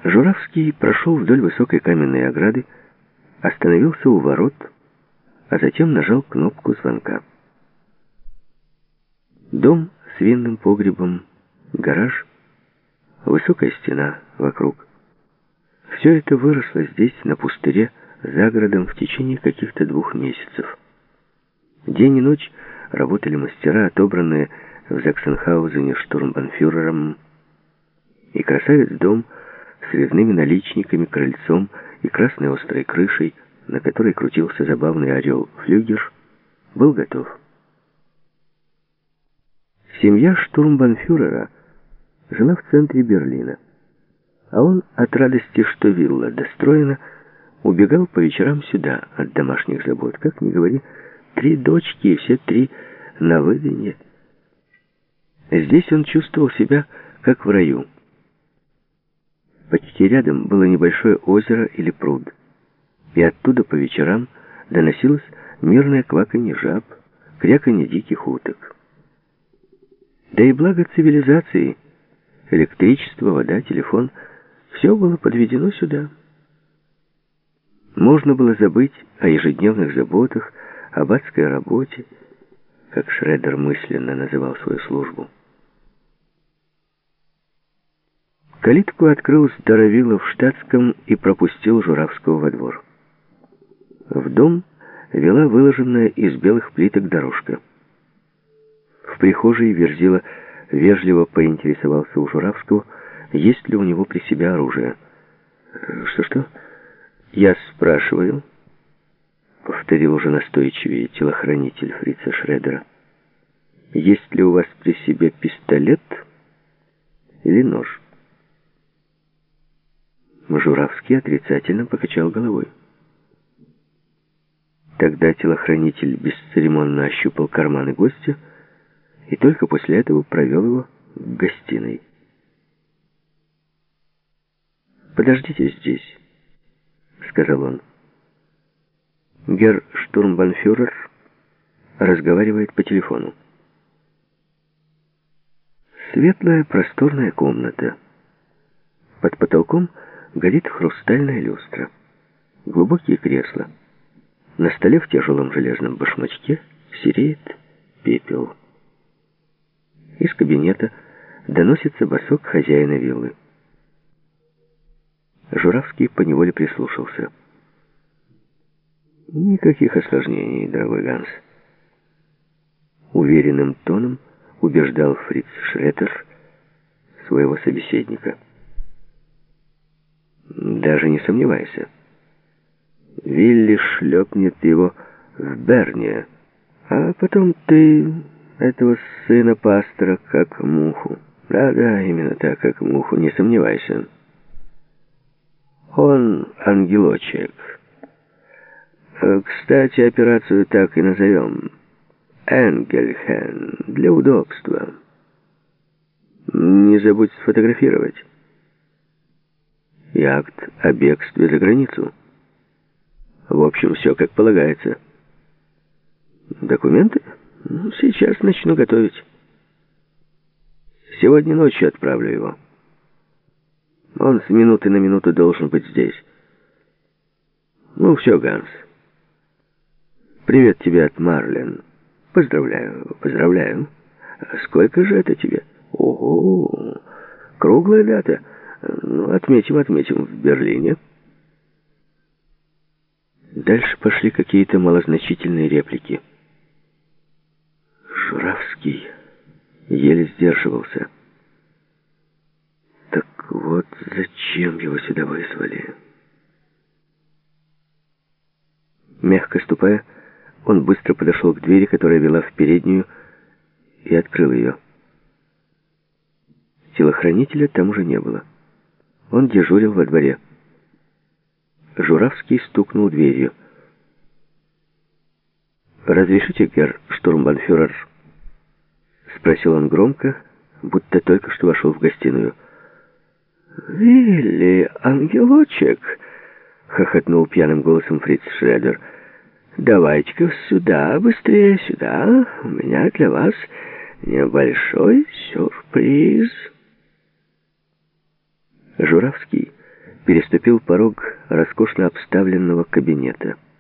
Журавский прошел вдоль высокой каменной ограды, остановился у ворот, а затем нажал кнопку звонка. Дом с винным погребом, гараж, высокая стена вокруг. Все это выросло здесь, на пустыре, за городом, в течение каких-то 2 месяцев. День и ночь работали мастера, отобранные в Заксенхаузене штурмбанфюрером, и красавец-дом с резными наличниками, крыльцом и красной острой крышей, на которой крутился забавный орел-флюгер, был готов. Семья штурмбанфюрера жила в центре Берлина, а он от радости, что вилла достроена, убегал по вечерам сюда от домашних забот. Как ни говори, 3 дочки, и все 3 на выданье. Здесь он чувствовал себя как в раю. Почти рядом было небольшое озеро или пруд, и оттуда по вечерам доносилось мирное кваканье жаб, кряканье диких уток. Да и благо цивилизации, электричество, вода, телефон, все было подведено сюда. Можно было забыть о ежедневных заботах, об адской работе, как Шредер мысленно называл свою службу. Калитку открыл здоровило в штатском и пропустил Журавского во двор. В дом вела выложенная из белых плиток дорожка. В прихожей Верзила вежливо поинтересовался у Журавского, есть ли у него при себе оружие. «Что-что? Я спрашиваю», — повторил уже настойчивее телохранитель фрица Шредера. «Есть ли у вас при себе пистолет или нож?» Журавский отрицательно покачал головой. Тогда телохранитель бесцеремонно ощупал карманы гостя и только после этого провел его к гостиной. «Подождите здесь», — сказал он. «Герр штурмбанфюрер разговаривает по телефону». Светлая просторная комната. Под потолком горит хрустальная люстра. Глубокие кресла. На столе в тяжелом железном башмачке сереет пепел. Из кабинета доносится босок хозяина виллы. Журавский поневоле прислушался. «Никаких осложнений, дорогой Ганс», — уверенным тоном убеждал фриц Шредер своего собеседника. «Даже не сомневайся. Вилли шлепнет его в Берне, а потом ты этого сына пастора как муху. Да, именно так, как муху, не сомневайся. Он ангелочек. Кстати, операцию так и назовем. Энгельхен, для удобства. Не забудь сфотографировать. И акт о бегстве за границу. В общем, все как полагается. Документы? Сейчас начну готовить. Сегодня ночью отправлю его. Он с минуты на минуту должен быть здесь. Ну, все, Ганс. Привет тебе от Марлен. Поздравляю. Сколько же это тебе? Ого, круглая дата. Ну, отметим в Берлине. Дальше пошли какие-то малозначительные реплики. Журавский еле сдерживался. Так вот, зачем его сюда вызвали? Мягко ступая, он быстро подошел к двери, которая вела в переднюю, и открыл ее. Телохранителя там уже не было. Он дежурил во дворе. Журавский стукнул дверью. «Разрешите, герр штурмбанфюрер?» — спросил он громко, будто только что вошел в гостиную. «Вилли, ангелочек!» — хохотнул пьяным голосом фриц Шредер. «Давайте-ка сюда, быстрее сюда. У меня для вас небольшой сюрприз». Журавский переступил порог роскошно обставленного кабинета.